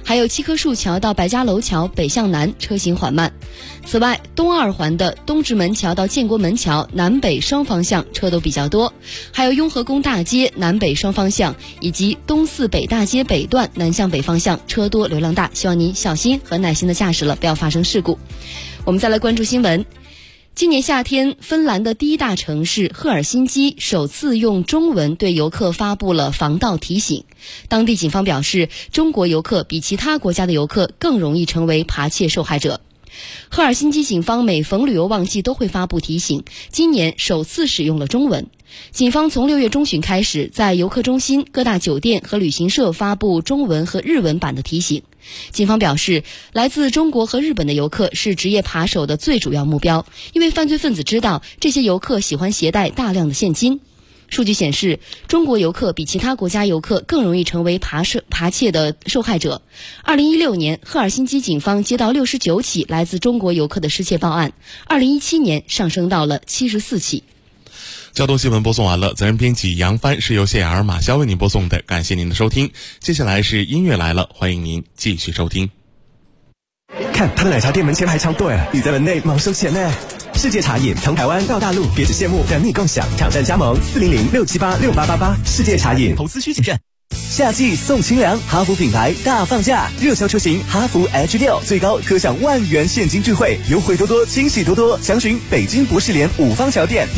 还有七棵树桥到百家楼桥北向南车行缓慢。此外，东二环的东直门桥到建国门桥南北双方向车都比较多，还有雍和宫大街南北双方向以及东四北大街北段南向北方向车多流量大，希望您小心和耐心的驾驶了，不要发生事故。我们再来关注新闻。今年夏天，芬兰的第一大城市赫尔辛基首次用中文对游客发布了防盗提醒。当地警方表示，中国游客比其他国家的游客更容易成为扒窃受害者。赫尔辛基警方每逢旅游旺季都会发布提醒，今年首次使用了中文。警方从6月中旬开始，在游客中心、各大酒店和旅行社发布中文和日文版的提醒。警方表示，来自中国和日本的游客是职业扒手的最主要目标，因为犯罪分子知道这些游客喜欢携带大量的现金。数据显示，中国游客比其他国家游客更容易成为扒窃的受害者。2016年，赫尔辛基警方接到69起来自中国游客的失窃报案，2017年上升到了74起。 交通新闻播送完了，责任编辑杨帆，是由谢雅尔、马潇为您播送的，感谢您的收听。接下来是音乐来了，欢迎您继续收听。 看他的奶茶店门前排长队，你在门内忙收钱呢。世界茶饮从台湾到大陆，别只羡慕，等你共享，挑战加盟400-678-6888。世界茶饮， 投资需谨慎。 夏季送清凉，哈弗品牌大放价，热销车型哈弗 H6，最高可享10000元现金钜惠，优惠多多，惊喜多多。详询北京博士联五方桥店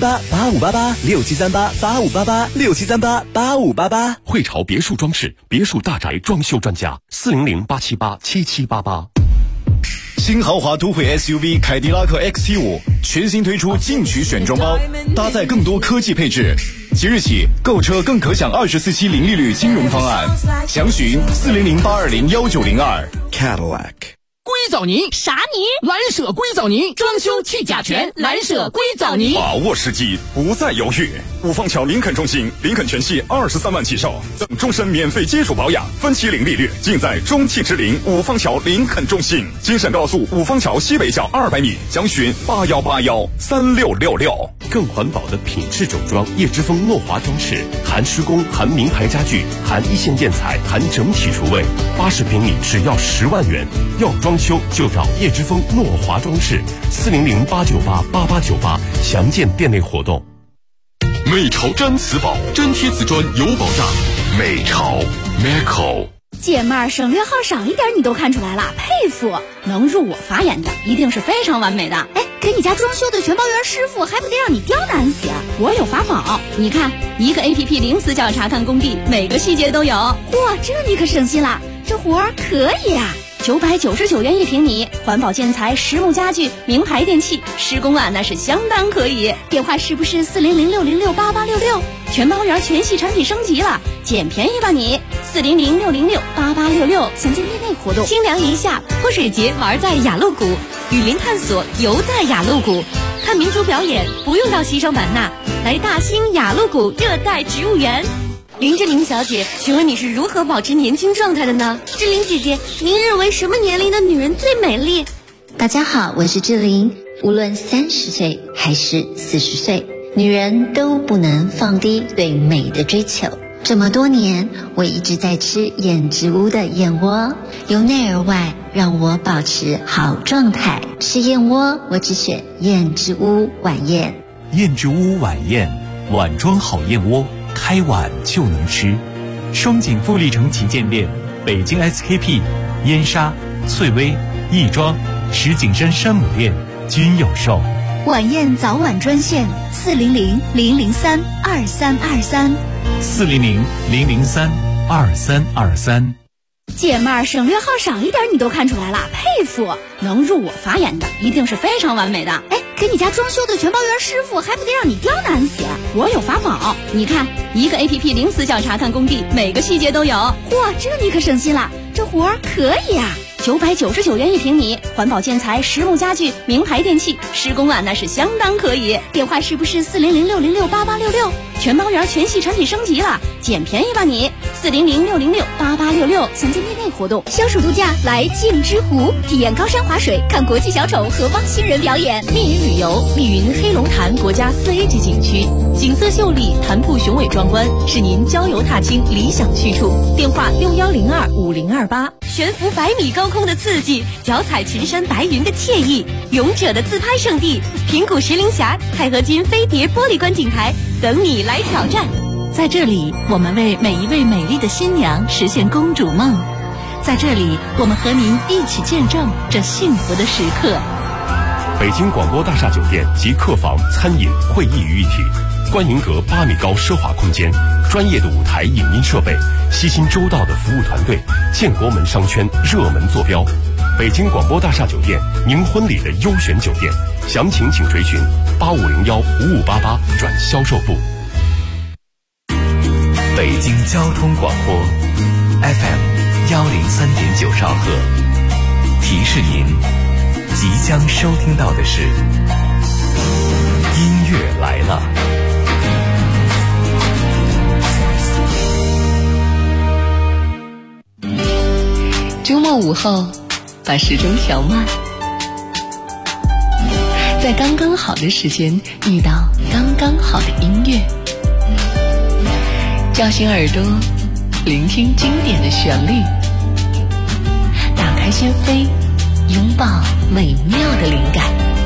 6738-8588，6738-8588，6738-8588。 汇潮别墅装饰，别墅大宅装修专家，400-878-7788。 新豪华都会 SUV 凯迪拉克 XT5 全新推出进取选装包，搭载更多科技配置。即日起购车更可享24期零利率金融方案，详询400-820-1902。 Cadillac。 硅藻泥啥泥？ 蓝舍硅藻泥，装修去甲醛，蓝舍硅藻泥。 把握时机，不再犹豫。五方桥林肯中心，林肯全系23万起售，赠终身免费基础保养，分期零利率，尽在中汽之林五方桥林肯中心。京沈高速五方桥西北角200米，详询81813666。 更环保的品质整装，叶之峰诺华装饰，含施工，含名牌家具，含一线建材，含整体厨卫，80平米只要10万元。要装修就找叶之峰诺华装饰，400-898-8898，详见店内活动。 美潮毡瓷宝，粘贴瓷砖有保障。美潮 Meco。 姐妹儿，省略号少一点你都看出来了，佩服！能入我法眼的一定是非常完美的。哎，给你家装修的全包圆师傅还不得让你刁难死？我有法宝，你看，一个 APP 零死角查看工地，每个细节都有。嚯，这你可省心了，这活儿可以啊！999元1平米，环保建材、实木家具、名牌电器，施工啊那是相当可以。电话是不是400-606-8866？全包圆全系产品升级了，捡便宜吧你！400-606-8866，详见店内活动。清凉一下，泼水节玩在雅鹿谷，雨林探索游在雅鹿谷，看民族表演不用到西双版纳，来大兴雅鹿谷热带植物园。林志玲小姐，请问你是如何保持年轻状态的呢？志玲姐姐，您认为什么年龄的女人最美丽？ 大家好，我是志玲。无论30岁还是40岁，女人都不能放低对美的追求。这么多年，我一直在吃燕之屋的燕窝，由内而外让我保持好状态。吃燕窝，我只选燕之屋晚宴。 燕之屋晚宴，碗装好燕窝，开碗就能吃。双井富力城旗舰店、北京 SKP、燕莎、翠微、亦庄、石景山山姆店均有售。 晚宴早晚专线400-003-2323。 400-003-2323。 姐妹儿，省略号少一点你都看出来了，佩服！能入我法眼的一定是非常完美的。哎，给你家装修的全包圆师傅还不得让你刁难死？我有法宝，你看，一个 APP 零死角查看工地，每个细节都有。嚯，这你可省心了，这活儿可以啊！999元1平米，环保建材、实木家具、名牌电器，施工啊那是相当可以。电话是不是400-606-8866？全包圆全系产品升级了，捡便宜吧你！400-606-8866，详见店内活动。消暑度假来镜之湖，体验高山滑水，看国际小丑和汪星人表演。 密云旅游，密云黑龙潭国家4A 级景区，景色秀丽，潭瀑雄伟壮观，是您郊游踏青理想去处。电话6102-5028。 悬浮100米高空的刺激，脚踩群山白云的惬意，勇者的自拍圣地平谷石林峡钛合金飞碟玻璃观景台等你来挑战。 在这里，我们为每一位美丽的新娘实现公主梦。在这里，我们和您一起见证这幸福的时刻。 北京广播大厦酒店集客房、餐饮、会议于一体，观云阁8米高奢华空间，专业的舞台影音设备，悉心周到的服务团队，建国门商圈热门坐标。北京广播大厦酒店，您婚礼的优选酒店，详情请垂询85015588转销售部。 北京交通广播 FM 103.9兆赫，提示您即将收听到的是音乐来了。 周末午后，把时钟调慢，在刚刚好的时间遇到刚刚好的音乐，叫醒耳朵，聆听经典的旋律，打开心扉，拥抱美妙的灵感，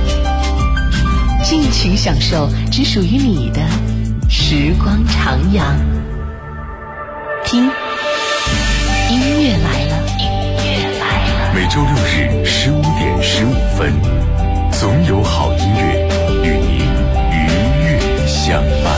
尽情享受只属于你的时光徜徉。听，音乐来了，音乐来了。 每周6日15点15分，总有好音乐与您愉悦相伴。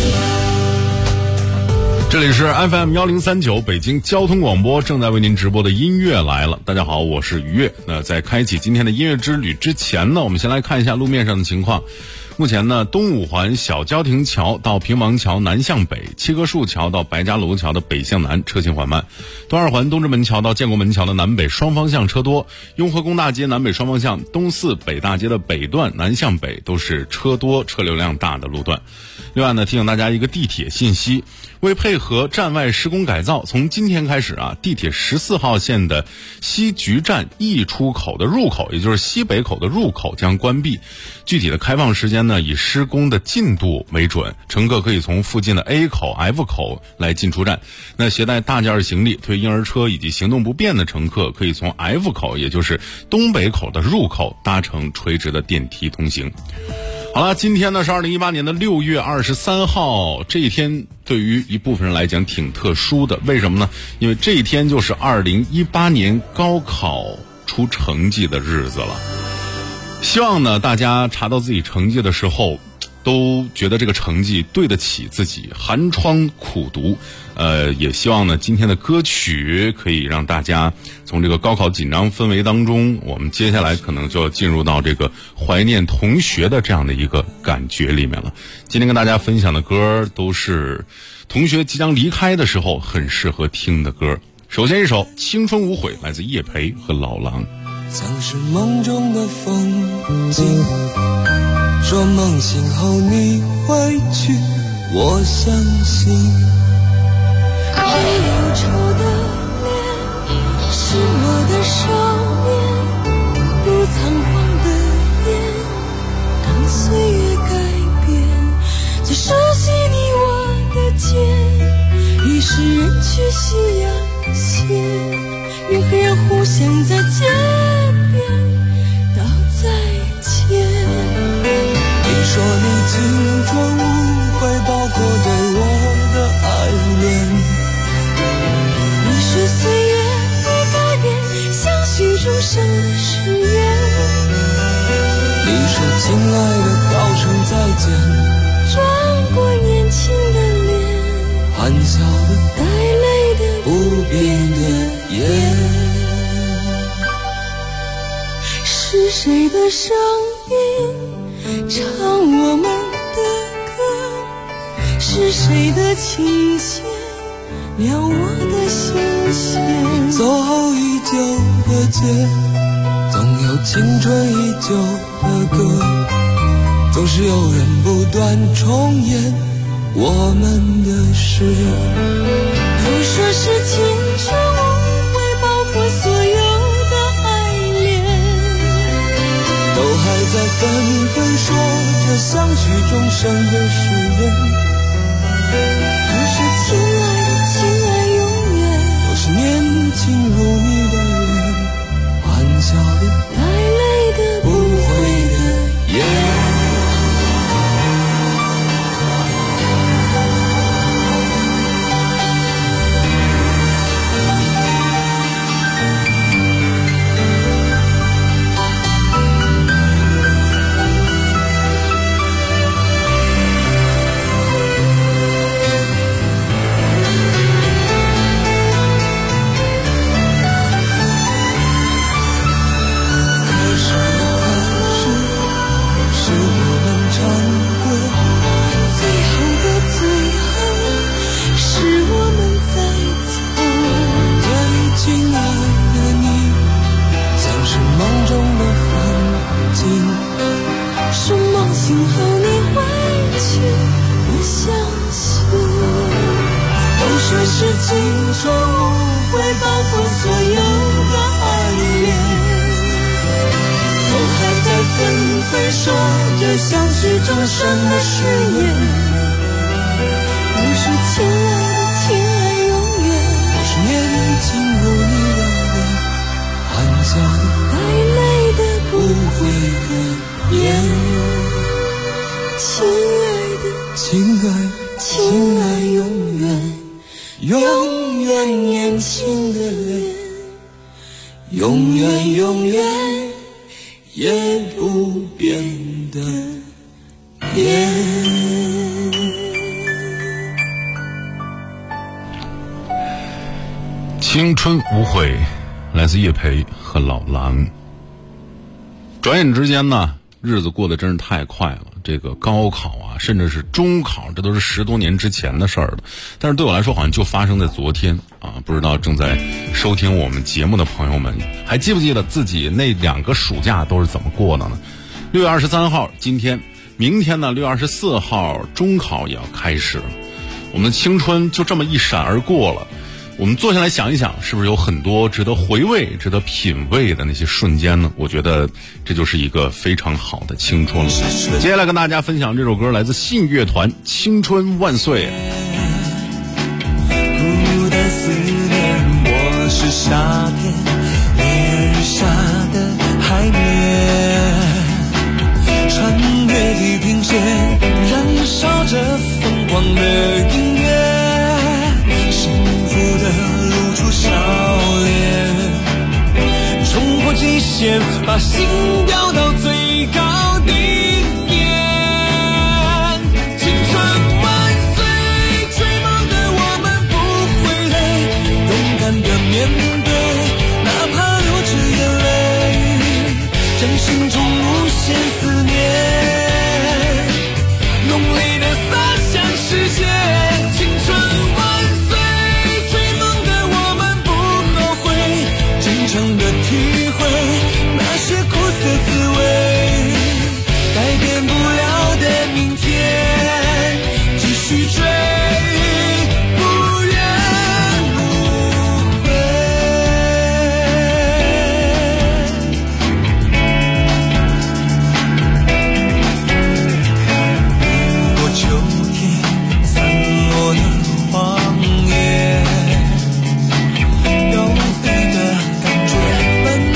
这里是 FM 1039北京交通广播正在为您直播的音乐来了。大家好，我是于悦。那在开启今天的音乐之旅之前呢，我们先来看一下路面上的情况。目前呢，东五环小交亭桥到平王桥南向北，七棵树桥到白家楼桥的北向南车行缓慢，东二环东直门桥到建国门桥的南北双方向车多，雍和宫大街南北双方向东四北大街的北段南向北都是车多车流量大的路段。另外呢，提醒大家一个地铁信息，为配合站外施工改造，从今天开始啊，地铁14号线的西局站 E 出口的入口，也就是西北口的入口将关闭，具体的开放时间呢，以施工的进度为准，乘客可以从附近的 A 口、F 口来进出站。那携带大件行李、推婴儿车以及行动不便的乘客，可以从 F 口，也就是东北口的入口搭乘垂直的电梯通行。好了，今天呢是2018年的6月23号，这一天对于一部分人来讲挺特殊的，为什么呢？因为这一天就是2018年高考出成绩的日子了。希望呢大家查到自己成绩的时候都觉得这个成绩对得起自己，寒窗苦读。也希望呢今天的歌曲可以让大家从这个高考紧张氛围当中，我们接下来可能就要进入到这个怀念同学的这样的一个感觉里面了。今天跟大家分享的歌都是同学即将离开的时候很适合听的歌。首先一首《青春无悔》，来自叶培和老狼。 像是梦中的风景，说梦醒后你会去，我相信。 最忧愁的脸，是我的少年，不仓皇的眼，当岁月改变，最熟悉你我的肩，已是人去夕阳斜，与黑人互相在街边道再见。 你说你青春无悔，包括对我的爱恋， 你是岁月会改变相许终生的誓言。 你说亲爱的道声再见， 转过年轻的脸， 含笑的带泪的不变的眼。 是谁的声音唱我们的歌？是谁的琴弦撩我的心弦？ 走后已久的街，总有青春依旧的歌，总是有人不断重演我们的事。 都说是青春无悔，包括所有的爱恋， 都还在纷纷说着相许终生的誓言。 可是亲爱的，亲爱永远都是年轻如你的错误会包括所有的爱恋，都还在纷飞说着相许终生的誓言。不是亲爱的，亲爱永远，是年轻如你的脸，含笑的，带泪的，不悔的眼。亲爱的，亲爱，亲爱永远，永远年轻的脸，永远永远也不变的眼。 青春无悔，来自叶培和老狼。转眼之间呢，日子过得真是太快了。这个高考啊，甚至是中考，这都是10多年之前的事儿了。但是对我来说，好像就发生在昨天啊！不知道正在收听我们节目的朋友们，还记不记得自己那2个暑假都是怎么过的呢？6月23号，今天，明天呢，6月24号，中考也要开始了。我们的青春就这么一闪而过了。我们坐下来想一想，是不是有很多值得回味、值得品味的那些瞬间呢？我觉得这就是一个非常好的青春了。接下来跟大家分享这首歌，来自信乐团《青春万岁》。 孤单思念，我是夏天烈日下的海面，穿越地平线，燃烧着疯狂的音乐。露出笑脸，冲破极限，把心飙到最高顶点。青春万岁，追梦的我们不会累，勇敢的面对，哪怕流着眼泪，将心中无限思念，用力的洒向世界。青春万岁，真正的体会那些苦涩滋味，改变不了的明天，继续追，不怨无悔。过秋天散落的荒野，有你的感觉奔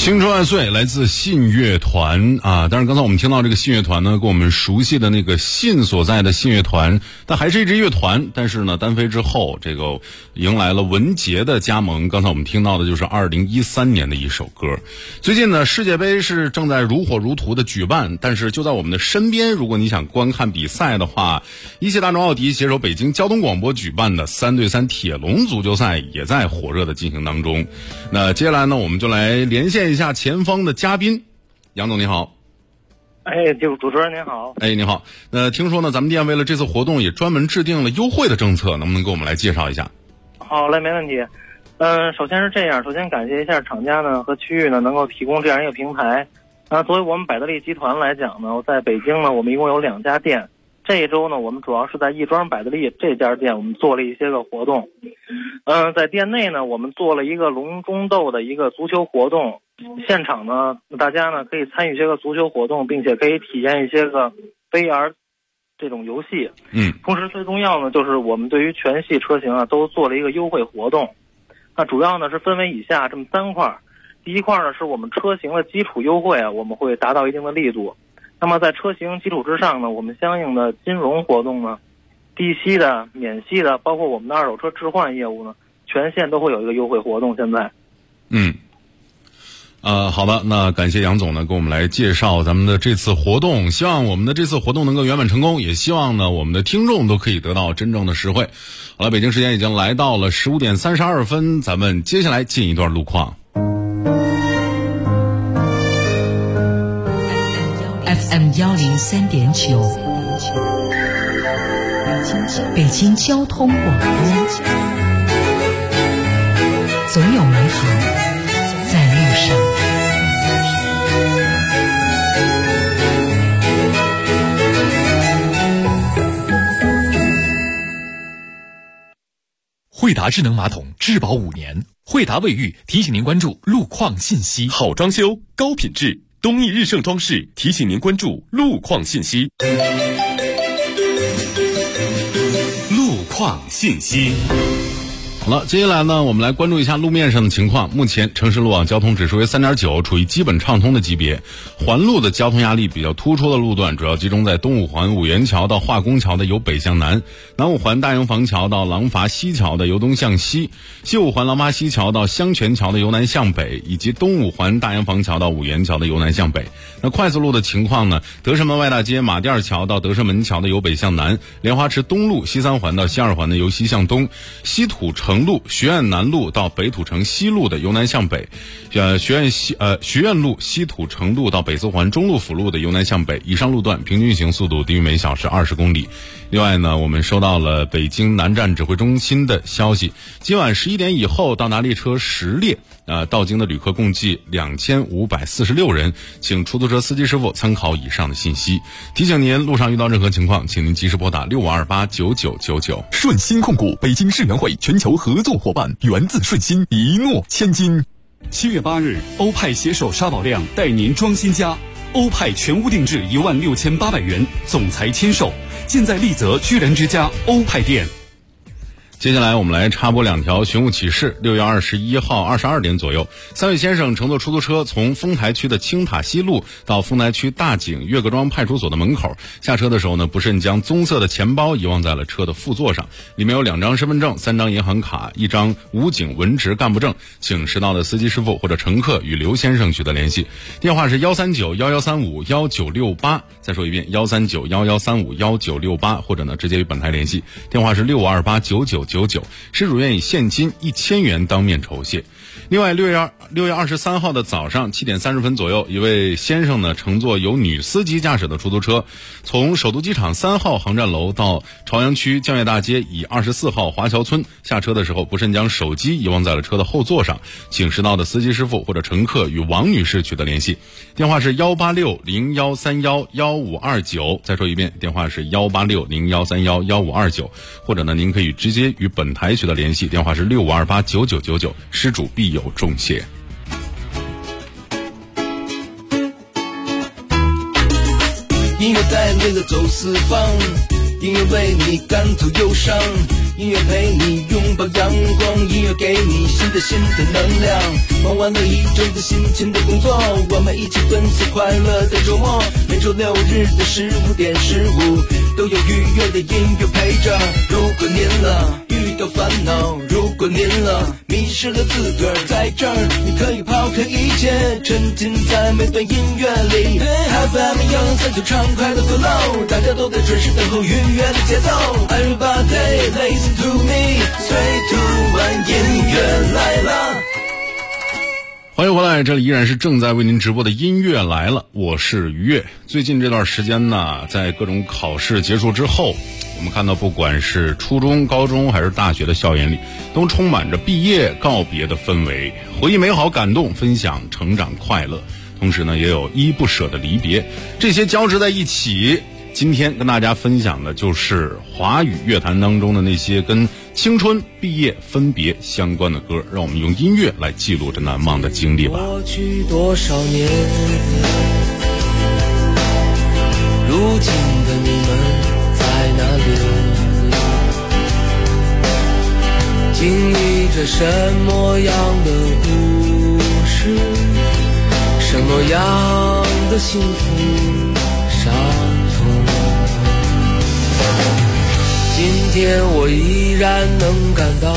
青春万岁，来自信乐团啊！当然，刚才我们听到这个信乐团呢，跟我们熟悉的那个信所在的信乐团，但还是一支乐团。但是呢，单飞之后，这个迎来了文杰的加盟。刚才我们听到的就是2013年的一首歌。最近呢，世界杯是正在如火如荼的举办，但是就在我们的身边，如果你想观看比赛的话，一汽大众奥迪携手北京交通广播举办的3对3铁笼足球赛也在火热的进行当中。那接下来呢，我们就来连线一下前方的嘉宾，杨总你好。 主持人您好。 你好。听说呢，咱们店为了这次活动也专门制定了优惠的政策，能不能给我们来介绍一下？ 好嘞，没问题。首先是这样，首先感谢一下厂家呢和区域呢能够提供这样一个平台。作为我们百得利集团来讲呢，在北京呢我们一共有2家店。这一周呢，我们主要是在亦庄百得利这家店，我们做了一些个活动。在店内呢，我们做了一个龙中斗的一个足球活动。现场呢，大家呢可以参与这个足球活动，并且可以体验一些个 VR 这种游戏。同时最重要呢，就是我们对于全系车型啊都做了一个优惠活动。那主要呢是分为以下这么3块。第一块呢是我们车型的基础优惠啊，我们会达到一定的力度。那么在车型基础之上呢，我们相应的金融活动呢，低息的、免息的，包括我们的二手车置换业务呢，全线都会有一个优惠活动。现在， 好的，那感谢杨总呢，给我们来介绍咱们的这次活动。希望我们的这次活动能够圆满成功，也希望呢我们的听众都可以得到真正的实惠。好了，北京时间已经来到了15点32分，咱们接下来进一段路况。 FM 103.9，北京交通广播，总有美好在路上。 惠达智能马桶质保5年，惠达卫浴提醒您关注路况信息。 好装修，高品质。东义日盛装饰提醒您关注路况信息。路况信息。 好了，接下来呢，我们来关注一下路面上的情况。目前城市路网交通指数为3.9，处于基本畅通的级别。环路的交通压力比较突出的路段，主要集中在东五环五元桥到化工桥的由北向南，南五环大营房桥到廊坊西桥的由东向西，西五环廊坊西桥到香泉桥的由南向北，以及东五环大营房桥到五元桥的由南向北。那快速路的情况呢，德胜门外大街马甸桥到德胜门桥的由北向南，莲花池东路西3环到西2环的由西向东，西土城路学院南路到北土城西路的由南向北，学院路西土城路到北4环中路辅路的由南向北。以上路段平均运行速度低于每小时20公里。另外呢，我们收到了北京南站指挥中心的消息，今晚11点以后到达列车10列，到京的旅客共计2546人，请出租车司机师傅参考以上的信息。提醒您，路上遇到任何情况，请您及时拨打65289999。 顺心控股北京世园会全球合作伙伴，源自顺心，一诺千金。 7月8日，欧派携手沙宝亮带您装新家，欧派全屋定制16800元，总裁签售，现在丽泽居然之家欧派店。 接下来我们来插播2条寻物启事。6月21号22点左右，3位先生乘坐出租车从丰台区的青塔西路到丰台区大井岳各庄派出所的门口，下车的时候呢，不慎将棕色的钱包遗忘在了车的副座上，里面有2张身份证、3张银行卡、1张武警文职干部证，请识到的司机师傅或者乘客与刘先生取得联系。电话是13911351968，再说一遍13911351968，或者呢直接与本台联系，电话是65289999，失主愿以现金1000元当面酬谢。另外6月23号的早上7点30分左右，一位先生呢乘坐由女司机驾驶的出租车，从首都机场3号航站楼到朝阳区江悦大街以24号华侨村，下车的时候不慎将手机遗忘在了车的后座上，请识到的司机师傅或者乘客与王女士取得联系，电话是18601311529，再说一遍，电话是18601311529，或者呢您可以直接与本台取得联系，电话是65289999，失主必有重谢。 音乐带领着走四方， 音乐为你赶走忧伤，音乐陪你拥抱阳光，音乐给你新的能量。忙完了一周的辛勤的工作，我们一起奔向快乐的周末。每周六日的15点15，都有愉悦的音乐陪着。如果您遇到烦恼，如果您迷失了自个儿，在这儿你可以抛开一切，沉浸在每段音乐里。FM 103畅快的 flow， 大家都在准时等候愉悦的节奏。Everybody listen to me， 3, 2, 1， 音乐来了。 欢迎回来，这里依然是正在为您直播的音乐来了，我是于越。最近这段时间呢，在各种考试结束之后，我们看到不管是初中、高中还是大学的校园里，都充满着毕业告别的氛围，回忆美好感动，分享成长快乐，同时呢也有依依不舍的离别，这些交织在一起。今天跟大家分享的就是华语乐坛当中的那些跟青春、毕业、分别相关的歌，让我们用音乐来记录这难忘的经历吧。 过去多少年，如今的你们在哪里？经历着什么样的故事？什么样的幸福伤痛？今天我依然能感到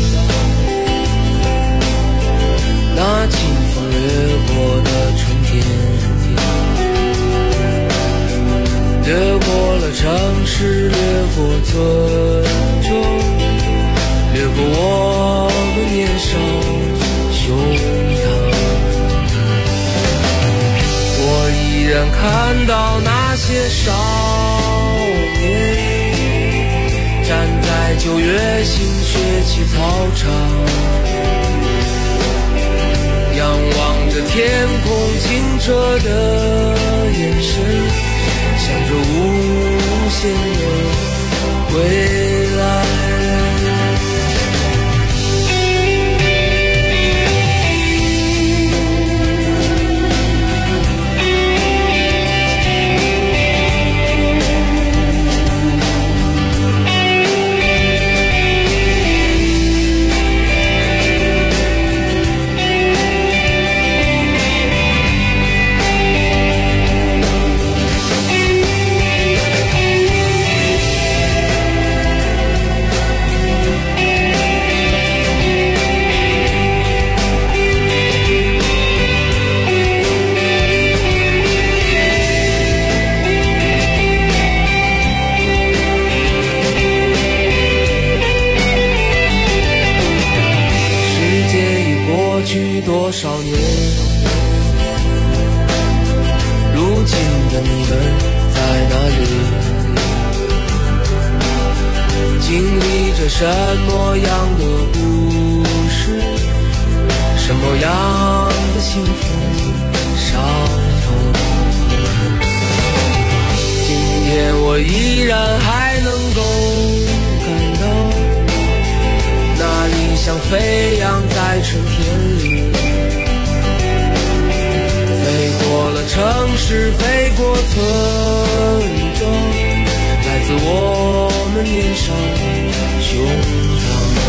那清风掠过的春天，掠过了城市，掠过村庄，掠过我们年少胸膛。我依然看到那些少年站在9月新学期操场，仰望着天空清澈的眼神，想着无限的未来。多少年，如今的你们在哪里？经历着什么样的故事？什么样的幸福伤痛？今天我依然还能够感到那理想飞扬在春天里，飞过了城市，飞过村庄，来自我们年少胸膛。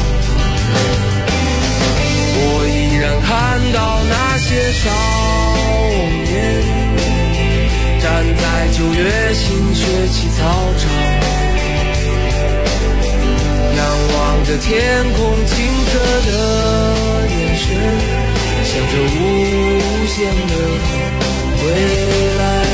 我依然看到那些少年站在9月新学期操场，仰望着天空清澈的眼神，想着无限的未来。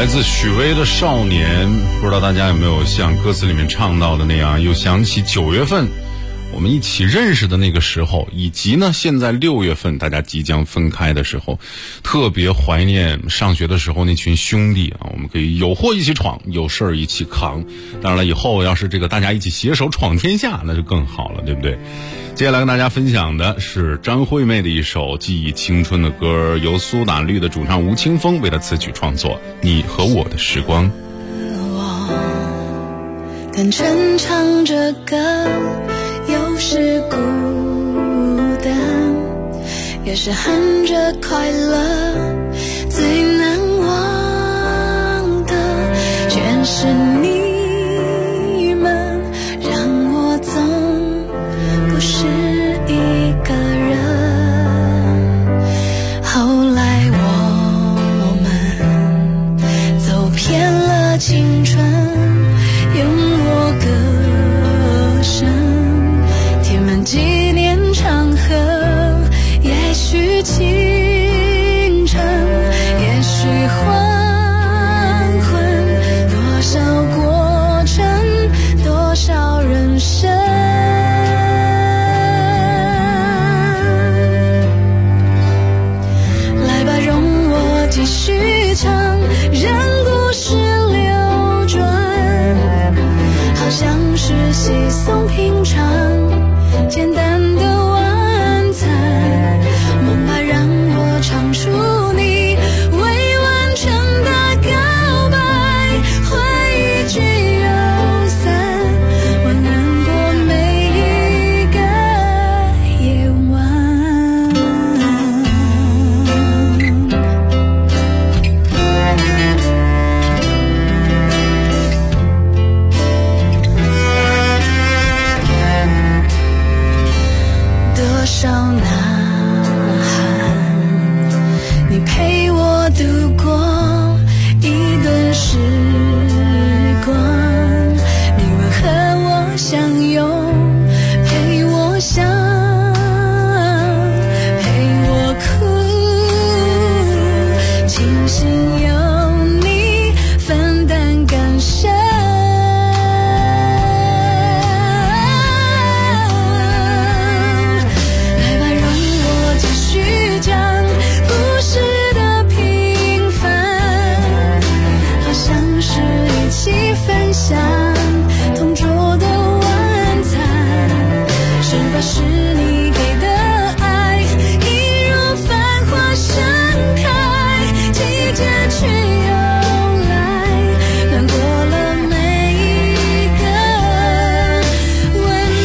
来自许巍的《少年》，不知道大家有没有像歌词里面唱到的那样，又想起9月份我们一起认识的那个时候，以及呢现在6月份大家即将分开的时候，特别怀念上学的时候那群兄弟啊，我们可以有祸一起闯，有事儿一起扛。当然了，以后要是这个大家一起携手闯天下，那就更好了，对不对？接下来跟大家分享的是张惠妹的一首记忆青春的歌，由苏打绿的主唱吴青峰为她词曲创作，《你和我的时光》。 我跟着唱着歌，有时孤单，有时含着快乐，最难忘的全是你们，让我总不是一个人。后来我们走偏了青春，用我歌声填满纪念长河，也许清晨，也许黄昏，多少过程，多少人生。来吧，容我继续唱，让故事流转，好像是稀松平常，简单的晚餐。梦吧，让我唱出你未完成的告白，回忆聚又散，晚安过每一个夜晚。多少呐喊，你陪我度过一段时光，你们和我相拥，陪我想，陪我哭，庆幸有你分担感伤。来吧，让我继续讲故事的平凡，好像是一起分享同桌的晚餐，是吧？是你给的爱，一如繁花盛开，季节去又来，暖过了每一个温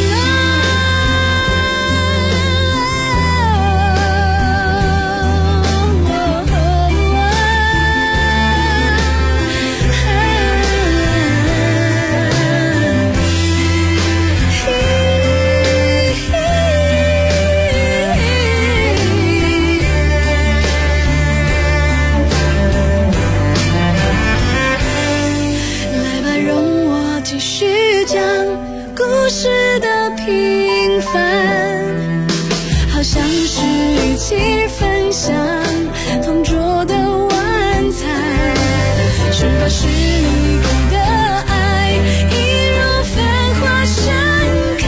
来吧，容我继续讲故事的平凡，好像是一起分享同桌的晚餐，是吧？是你给的爱，一如繁花盛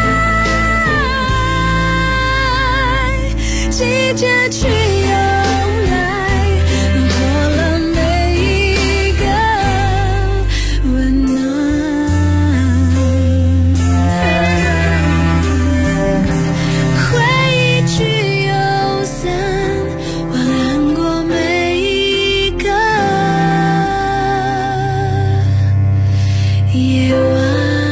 开，季节去又来，暖和了每一个温暖。回忆聚又散，晚安过每一个夜晚。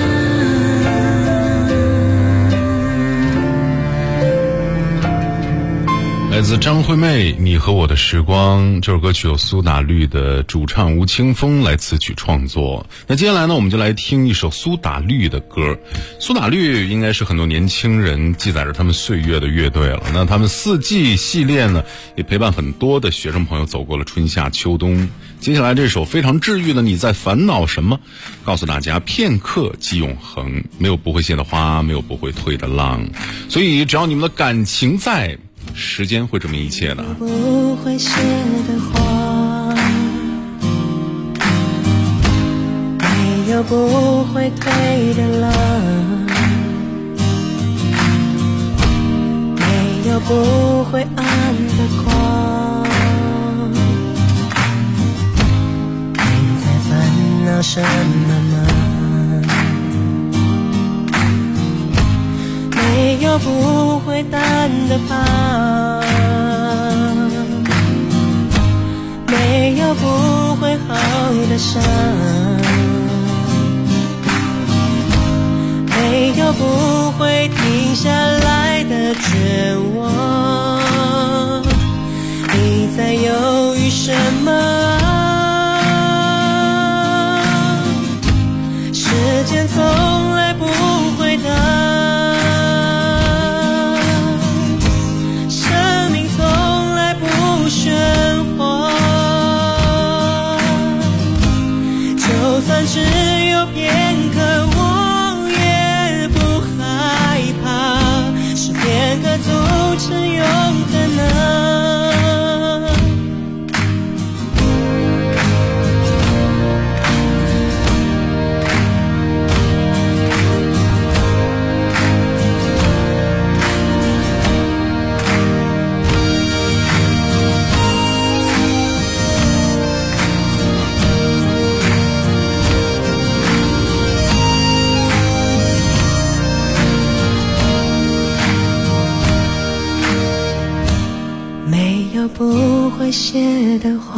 来自张惠妹《你和我的时光》，这首歌曲由苏打绿的主唱吴青峰来词曲创作。那接下来呢，我们就来听一首苏打绿的歌。苏打绿应该是很多年轻人记载着他们岁月的乐队了。那他们4季系列呢，也陪伴很多的学生朋友走过了春夏秋冬。接下来这首非常治愈的《你在烦恼什么》，告诉大家片刻即永恒，没有不会谢的花，没有不会退的浪。所以只要你们的感情在，时间会证明一切的。 不会谢的花， 有不会退的浪，没有不会暗的光。你在烦恼什么吗？没有不会淡的疤，没有不会好的伤，没有不会停下来的绝望。你在犹豫什么啊？时间从来不会等，生命从来不喧哗，就算只有片刻我也不害怕，是片刻阻止永恒啊。不会谢的花，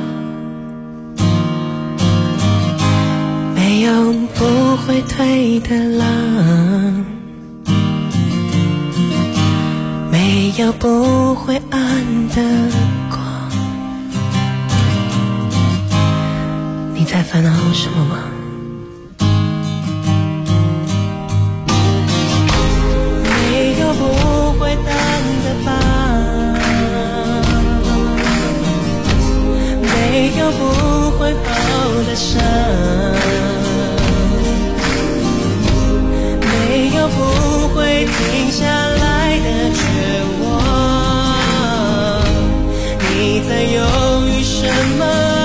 没有不会退的浪，没有不会暗的光。你在烦恼什么吗？没有不会淡的疤，没有不会好的伤，没有不会停下来的绝望。你在犹豫什么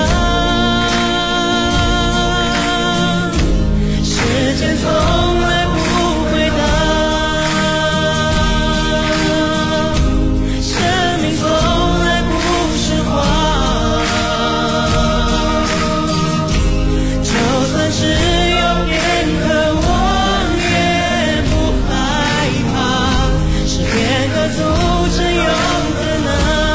啊？时间从来不会等，生命从来不是谎。只有片刻我也不害怕，是片刻阻止永恒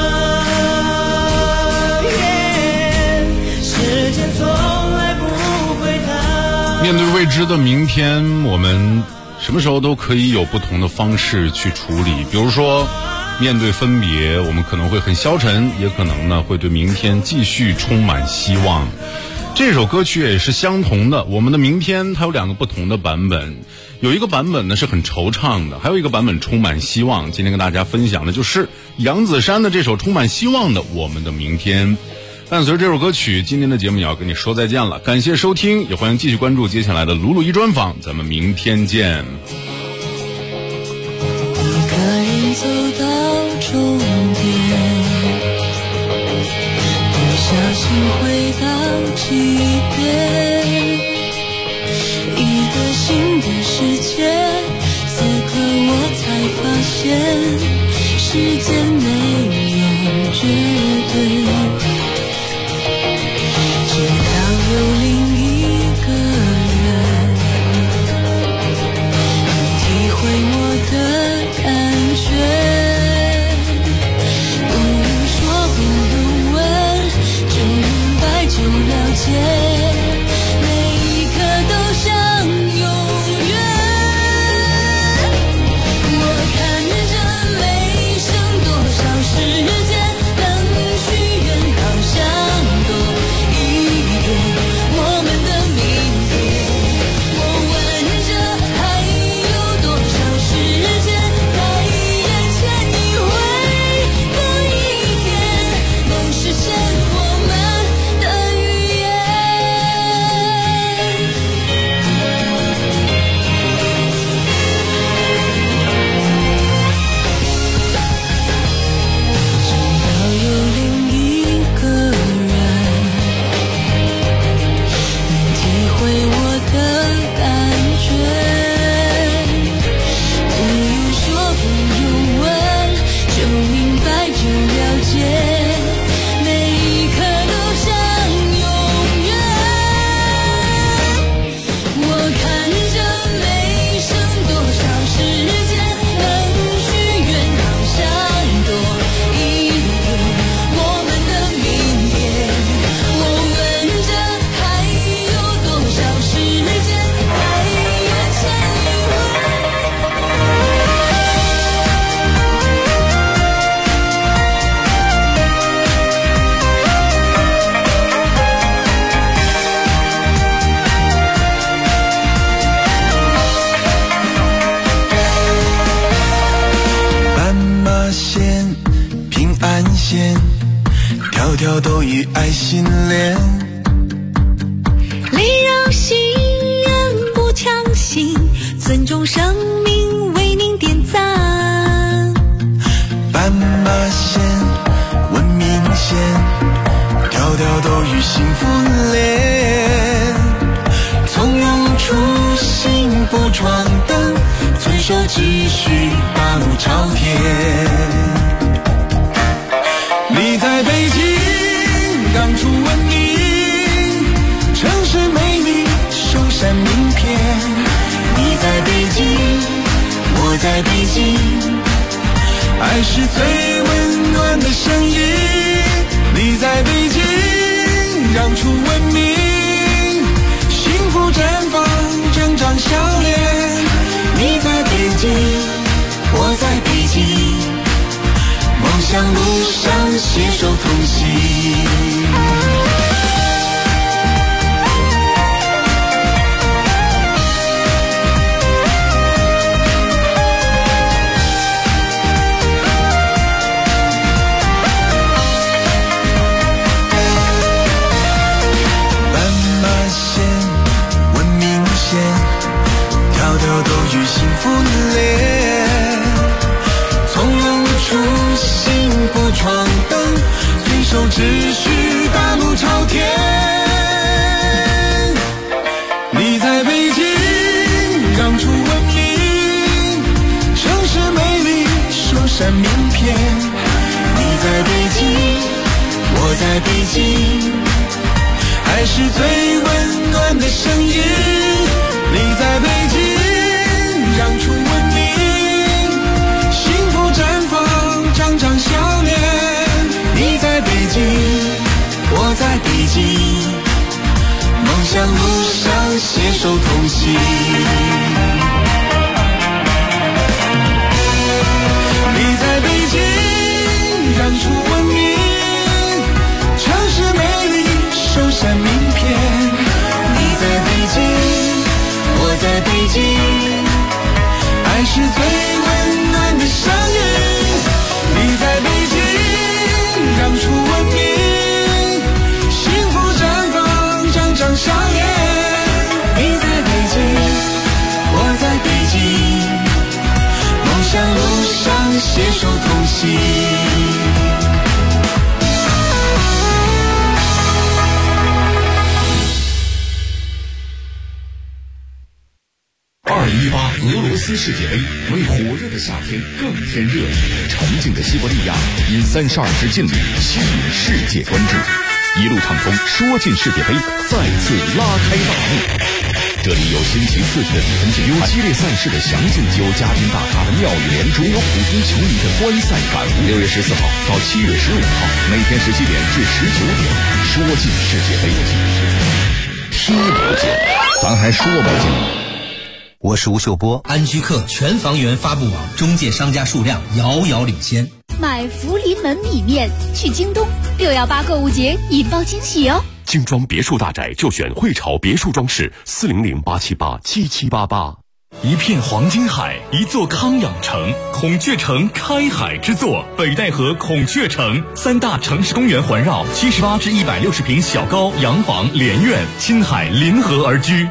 啊。时间从来不会等。 面对未知的明天，我们什么时候都可以有不同的方式去处理。比如说面对分别，我们可能会很消沉，也可能呢会对明天继续充满希望。这首歌曲也是相同的，我们的明天它有两个不同的版本，有一个版本呢是很惆怅的，还有一个版本充满希望。今天跟大家分享的就是杨子姗的这首充满希望的《我们的明天》。伴随着这首歌曲，今天的节目也要跟你说再见了，感谢收听，也欢迎继续关注接下来的鲁鲁一专访，咱们明天见。 一个人走到终点，不小心回到起点，一个新的世界，此刻我才发现时间没有绝对，直到有另一个人体会我的感觉，就了解，每一刻都像永远。我看着雷声多少安闲，条条都与爱心连。 礼让行人不强行，尊重生命为您点赞。 斑马线，文明线，条条都与幸福连。从容初心不闯灯，遵守秩序，大路朝天。你在北京让出文明，城市美丽首闪名片。你在北京，我在北京，爱是最温暖的声音。你在北京让出文明，幸福绽放，整张笑脸。你在北京，我在北京，梦想路上携手同行。斑马线，文明线，条条都与幸福连。从容初心不闯灯，遵守秩序，大路朝天。你在北京让出文明，城市美丽首闪名片。你在北京，我在北京，爱是最温暖的声音。你在北京让出文明，幸福绽放，张张笑脸。你在北京，我在北京，梦想路上携手同行。你在北京让出文明，城市美丽首闪名片。你在北京，我在北京，爱是最温暖的声音。你在北京让出文明，幸福绽放，张张笑脸。你在北京，我在北京，梦想路上携手同行。 2018俄罗斯世界杯为火热的夏天更添热力，沉静的西伯利亚因32支劲旅吸引世界关注，一路畅通，说进世界杯再次拉开大幕。这里有新奇刺激的比分竞赛，有激烈赛事的详尽，有嘉宾大咖的妙语连珠，有普通球迷的观赛感悟。6月14号到7月15号，每天17点至19点，说进世界杯，踢不进，咱还说不进。 我是吴秀波，安居客全房源发布网中介商家数量遥遥领先。 买福临门米面去京东，618购物节引爆惊喜哦！ 精装别墅大宅就选汇潮别墅装饰，400-878-7788。 一片黄金海，一座康养城，孔雀城开海之作，北戴河孔雀城，3大城市公园环绕，78至160平小高洋房连院，亲海临河而居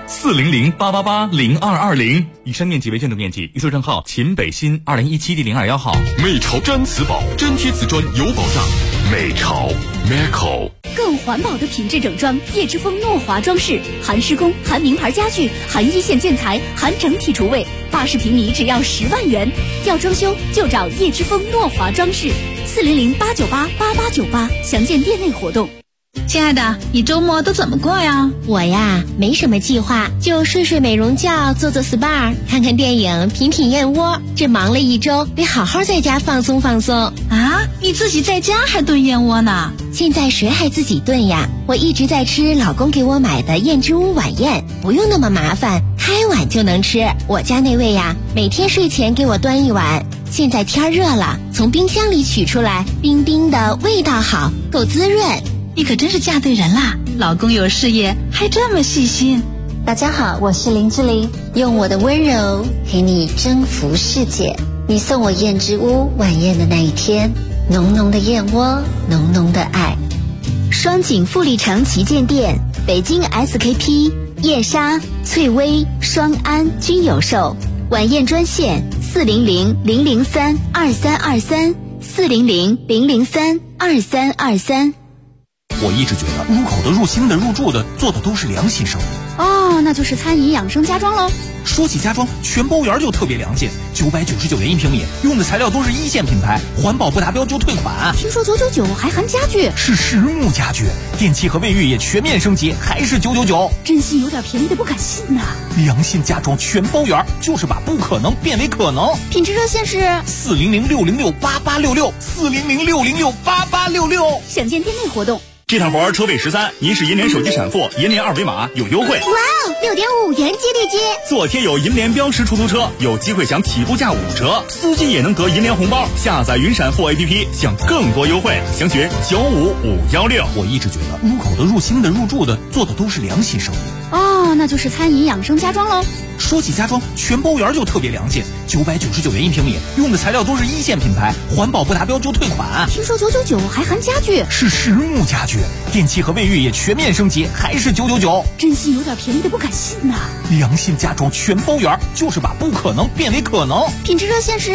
，400-888-0220。以上面积为建筑面积，预售证号秦北新2017第021号。 美潮毡瓷宝，粘贴瓷砖有保障。美潮 Meco。 更环保的品质整装，叶之峰诺华装饰，含施工，含名牌家具，含一线建材，含整体厨卫，80平米只要10万元。要装修就找叶之峰诺华装饰，400-898-8898，详见店内活动。 亲爱的，你周末都怎么过呀？ 我呀，没什么计划，就睡睡美容觉，做做 SPA， 看看电影，品品燕窝。这忙了一周，得好好在家放松放松。 啊，你自己在家还炖燕窝呢？ 现在谁还自己炖呀？我一直在吃老公给我买的燕之屋晚宴，不用那么麻烦，开碗就能吃。我家那位呀，每天睡前给我端一碗。现在天热了，从冰箱里取出来，冰冰的，味道好，够滋润。 你可真是嫁对人啦，老公有事业还这么细心。 大家好，我是林志玲，用我的温柔陪你征服世界。你送我燕之屋晚宴的那一天， 浓浓的燕窝，浓浓的爱。 双井富力城旗舰店、北京 SKP、燕莎、翠微、双安均有售。晚宴专线400-003-2323，400-003-2323。 我一直觉得入口的、入心的、入住的做的都是良心生意。 哦，那就是餐饮养生家装喽。 说起家装，全包园就特别良心，999元1平米，用的材料都是一线品牌，环保不达标就退款。 听说999还含家具， 是实木家具，电器和卫浴也全面升级，还是999。 真心有点便宜的不敢信呐。 良心家装全包园，就是把不可能变为可能。 品质热线是 400-606-8866，400-606-8866。 详见店内活动。 这趟活车位13，您是银联手机闪付，银联二维码有优惠。 哇哦，6.5元激励金！ 做贴有银联标识出租车，有机会享起步价5折，司机也能得银联红包。下载云闪付 APP， 享更多优惠。详询95516。 我一直觉得入口的、入心的、入住的做的都是良心生意。 哦，那就是餐饮养生家装喽。 说起家装，全包园就特别良心，999元1平米，用的材料都是一线品牌，环保不达标就退款。 听说999还含家具， 是实木家具，电器和卫浴也全面升级，还是999。 真心有点便宜的不敢信呐。 良心家装全包园，就是把不可能变为可能。 品质热线是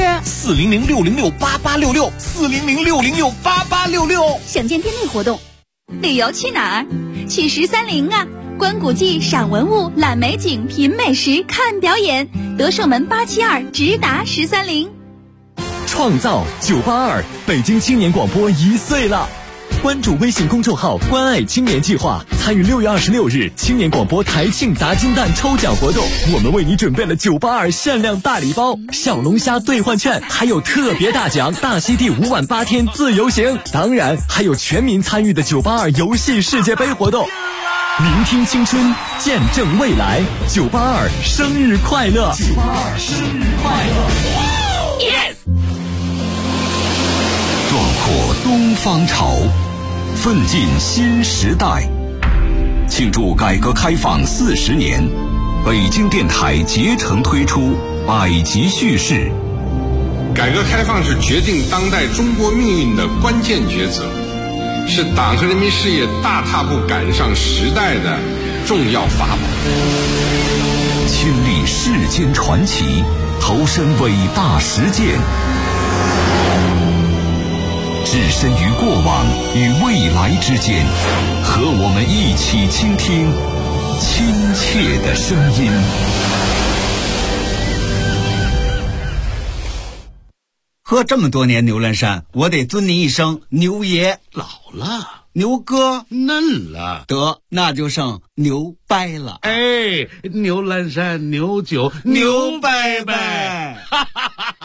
400-606-8866，400-606-8866。 详见店内活动。 旅游去哪儿？去130啊！观古迹、赏文物、览美景、品美食、看表演。德胜门872直达130。 创造982，北京青年广播1岁了。关注微信公众号“关爱青年计划”，参与6月26日青年广播台庆砸金蛋抽奖活动。我们为你准备了982限量大礼包、小龙虾兑换券，还有特别大奖大溪地5晚8天自由行。当然，还有全民参与的982游戏世界杯活动。聆听青春，见证未来，982生日快乐！982生日快乐 ！Yes。壮阔东方潮，奋进新时代。庆祝改革开放40年，北京电台竭诚推出百集叙事。 改革开放是决定当代中国命运的关键抉择，是党和人民事业大踏步赶上时代的重要法宝。 亲历世间传奇，投身伟大实践，置身于过往与未来之间，和我们一起倾听亲切的声音。 喝这么多年牛栏山，我得尊您一声牛爷。 老了， 牛哥嫩了， 得那就剩牛掰了。 哎，牛栏山牛酒牛掰掰，哈哈哈。